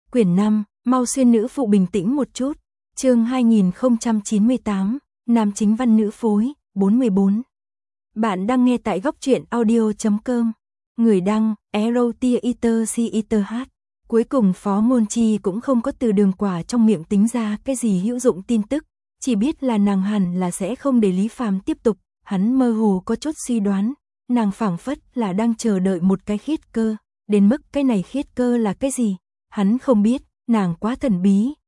Quyển 5, mau xuyên nữ phụ bình tĩnh một chút. Chương 2098, nam chính văn nữ phối, 44. Bạn đang nghe tại góc truyện audio.com. Người đăng, Erotiater. Cuối cùng Phó Ngôn Chi cũng không có từ Đường Quả trong miệng tính ra cái gì hữu dụng tin tức, chỉ biết là nàng hẳn là sẽ không để Lý Phàm tiếp tục, hắn mơ hồ có chút suy đoán, nàng phảng phất là đang chờ đợi một cái khiết cơ, đến mức cái này khiết cơ là cái gì, hắn không biết, nàng quá thần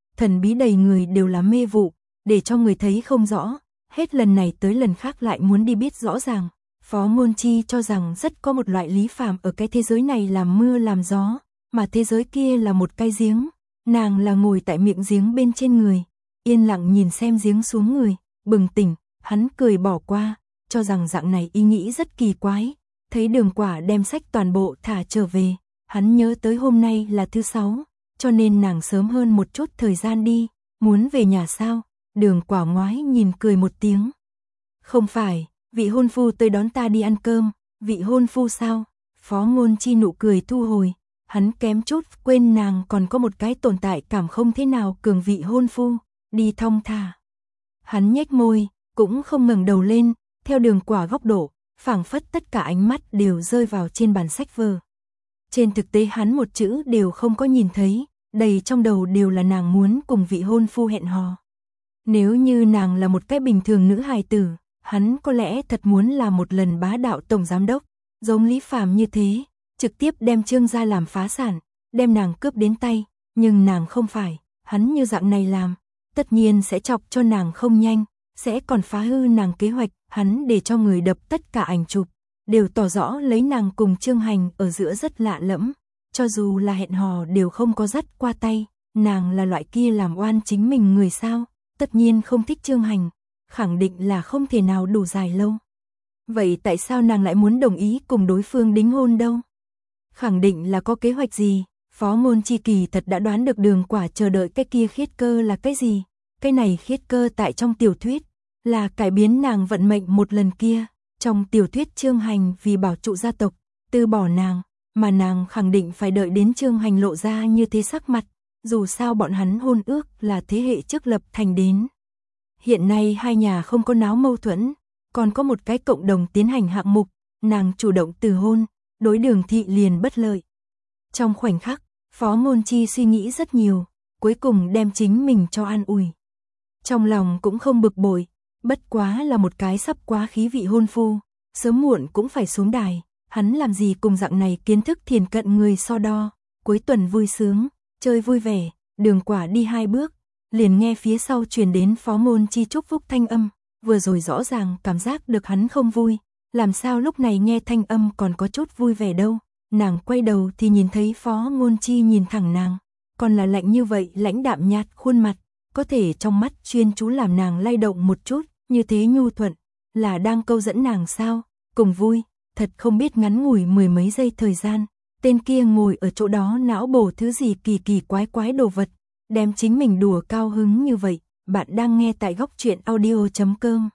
bí đầy người đều là mê vụ, để cho người thấy không rõ, hết lần này tới lần khác lại muốn đi biết rõ ràng. Phó Ngôn Chi cho rằng rất có một loại Lý Phàm ở cái thế giới này làm mưa làm gió, mà thế giới kia là một cái giếng, nàng là ngồi tại miệng giếng bên trên người, yên lặng nhìn xem giếng xuống người, bừng tỉnh, hắn cười bỏ qua, cho rằng dạng này ý nghĩ rất kỳ quái, thấy Đường Quả đem sách toàn bộ thả trở về, hắn nhớ tới hôm nay là thứ 6, cho nên nàng sớm hơn một chút thời gian đi, muốn về nhà sao? Đường Quả ngoái nhìn cười một tiếng. Không phải, vị hôn phu tới đón ta đi ăn cơm, vị hôn phu sao? Phó Ngôn Chi nụ cười thu hồi, hắn kém chút quên nàng còn có một cái tồn tại cảm không thế nào cường vị hôn phu, đi thong thả. Hắn nhếch môi, cũng không ngẩng đầu lên, theo Đường Quả góc độ, phảng phất tất cả ánh mắt đều rơi vào trên bản sách vở. Trên thực tế hắn một chữ đều không có nhìn thấy, đầy trong đầu đều là nàng muốn cùng vị hôn phu hẹn hò. Nếu như nàng là một cái bình thường nữ hài tử, hắn có lẽ thật muốn là một lần bá đạo tổng giám đốc, giống Lý Phàm như thế, trực tiếp đem Trương gia làm phá sản, đem nàng cướp đến tay, nhưng nàng không phải, hắn như dạng này làm, tất nhiên sẽ chọc cho nàng không nhanh, sẽ còn phá hư nàng kế hoạch, hắn để cho người đập tất cả ảnh chụp, đều tỏ rõ lấy nàng cùng Trương Hành ở giữa rất lạ lẫm, cho dù là hẹn hò đều không có dắt qua tay, nàng là loại kia làm oan chính mình người sao, tất nhiên không thích Trương Hành, khẳng định là không thể nào đủ dài lâu. Vậy tại sao nàng lại muốn đồng ý cùng đối phương đính hôn đâu? Khẳng định là có kế hoạch gì, Phó Ngôn Chi kỳ thật đã đoán được Đường Quả chờ đợi cái kia khiết cơ là cái gì, cái này khiết cơ tại trong tiểu thuyết, là cải biến nàng vận mệnh một lần kia, trong tiểu thuyết Trương Hành vì bảo trụ gia tộc, từ bỏ nàng, mà nàng khẳng định phải đợi đến Trương Hành lộ ra như thế sắc mặt, dù sao bọn hắn hôn ước là thế hệ trước lập thành đến. Hiện nay hai nhà không có náo mâu thuẫn, còn có một cái cộng đồng tiến hành hạng mục, nàng chủ động từ hôn, đối Đường thị liền bất lợi. Trong khoảnh khắc, Phó Ngôn Chi suy nghĩ rất nhiều, cuối cùng đem chính mình cho an ủi. Trong lòng cũng không bực bội, bất quá là một cái sắp quá khí vị hôn phu, sớm muộn cũng phải xuống đài, hắn làm gì cùng dạng này kiến thức thiền cận người so đo, cuối tuần vui sướng, chơi vui vẻ, Đường Quả đi 2 bước, liền nghe phía sau truyền đến Phó Ngôn Chi chúc phúc thanh âm, vừa rồi rõ ràng cảm giác được hắn không vui, làm sao lúc này nghe thanh âm còn có chút vui vẻ đâu, nàng quay đầu thì nhìn thấy Phó Ngôn Chi nhìn thẳng nàng, còn là lạnh như vậy lãnh đạm nhạt khuôn mặt, có thể trong mắt chuyên chú làm nàng lay động một chút, như thế nhu thuận, là đang câu dẫn nàng sao, cùng vui, thật không biết ngắn ngủi mười mấy giây thời gian, tên kia ngồi ở chỗ đó não bổ thứ gì kỳ kỳ quái đồ vật, đem chính mình đùa cao hứng như vậy, bạn đang nghe tại góc truyện audio.com.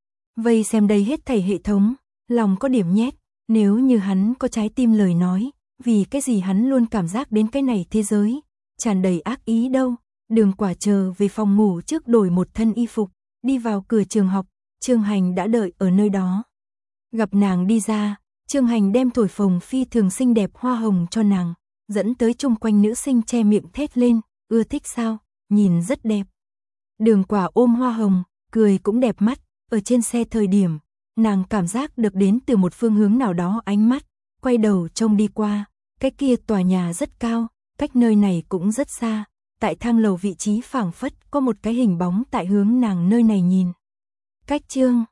Vây xem đây hết thảy hệ thống, lòng có điểm nhét, nếu như hắn có trái tim lời nói, vì cái gì hắn luôn cảm giác đến cái này thế giới, tràn đầy ác ý đâu. Đường Quả chờ về phòng ngủ trước đổi một thân y phục, đi vào cửa trường học, Trương Hành đã đợi ở nơi đó. Gặp nàng đi ra, Trương Hành đem thổi phồng phi thường xinh đẹp hoa hồng cho nàng, dẫn tới chung quanh nữ sinh che miệng thét lên, ưa thích sao, nhìn rất đẹp. Đường Quả ôm hoa hồng, cười cũng đẹp mắt, ở trên xe thời điểm, nàng cảm giác được đến từ một phương hướng nào đó ánh mắt, quay đầu trông đi qua, cái kia tòa nhà rất cao, cách nơi này cũng rất xa. Tại thang lầu vị trí phảng phất có một cái hình bóng tại hướng nàng nơi này nhìn. Cách Trương